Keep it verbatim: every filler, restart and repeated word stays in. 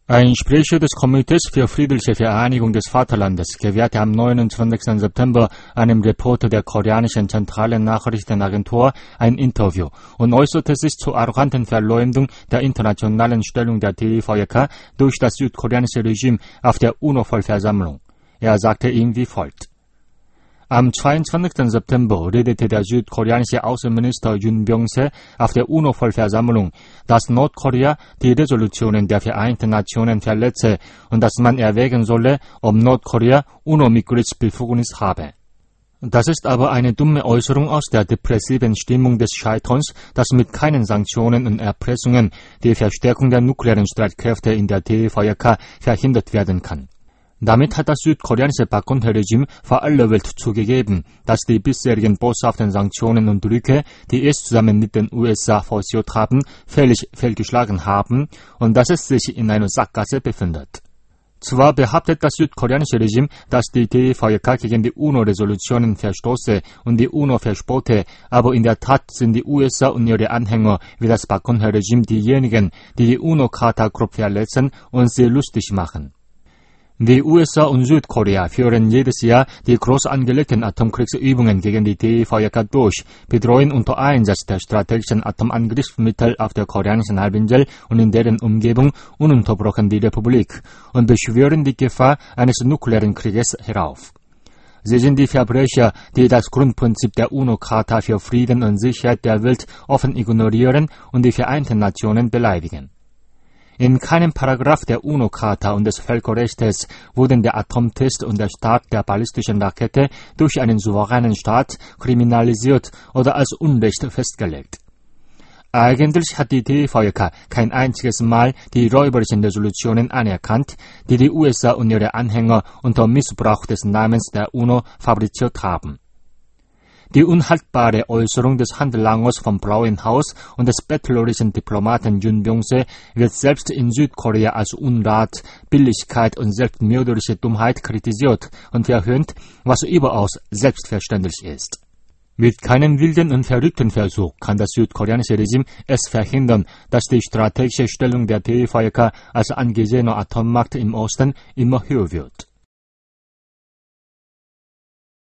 Ein Sprecher des Komitees für friedliche Vereinigung des Vaterlandes gewährte am neunundzwanzigsten September einem Reporter der koreanischen zentralen Nachrichtenagentur ein Interview und äußerte sich zur arroganten Verleumdung der internationalen Stellung der D V J K durch das südkoreanische Regime auf der UNO-Vollversammlung. Er sagte ihm wie folgt. Am zweiundzwanzigsten September redete der südkoreanische Außenminister Yoon Byung-se auf der UNO-Vollversammlung, dass Nordkorea die Resolutionen der Vereinten Nationen verletze und dass man erwägen solle, ob Nordkorea UNO-Mitgliedsbefugnis habe. Das ist aber eine dumme Äußerung aus der depressiven Stimmung des Scheiterns, dass mit keinen Sanktionen und Erpressungen die Verstärkung der nuklearen Streitkräfte in der D V J K verhindert werden kann. Damit hat das südkoreanische Park Geun-hye-Regime vor aller Welt zugegeben, dass die bisherigen boshaften Sanktionen und Drücke, die es zusammen mit den U S A forciert haben, völlig fehlgeschlagen haben und dass es sich in einer Sackgasse befindet. Zwar behauptet das südkoreanische Regime, dass die D V J K gegen die UNO-Resolutionen verstoße und die UNO verspotte, aber in der Tat sind die U S A und ihre Anhänger wie das Park Geun-hye-Regime diejenigen, die die UNO-Charta grob verletzen und sie lustig machen. Die U S A und Südkorea führen jedes Jahr die groß angelegten Atomkriegsübungen gegen die D V J K durch, bedrohen unter Einsatz der strategischen Atomangriffsmittel auf der koreanischen Halbinsel und in deren Umgebung ununterbrochen die Republik und beschwören die Gefahr eines nuklearen Krieges herauf. Sie sind die Verbrecher, die das Grundprinzip der UNO-Charta für Frieden und Sicherheit der Welt offen ignorieren und die Vereinten Nationen beleidigen. In keinem Paragraph der UNO-Charta und des Völkerrechts wurden der Atomtest und der Start der ballistischen Rakete durch einen souveränen Staat kriminalisiert oder als Unrecht festgelegt. Eigentlich hat die D V J K kein einziges Mal die räuberischen Resolutionen anerkannt, die die U S A und ihre Anhänger unter Missbrauch des Namens der UNO fabriziert haben. Die unhaltbare Äußerung des Handlangers vom Blauen Haus und des bettlerischen Diplomaten Yoon Byung-se wird selbst in Südkorea als Unrat, Billigkeit und selbstmörderische Dummheit kritisiert und verhöhnt, was überaus selbstverständlich ist. Mit keinem wilden und verrückten Versuch kann das südkoreanische Regime es verhindern, dass die strategische Stellung der D V J K als angesehener Atommacht im Osten immer höher wird.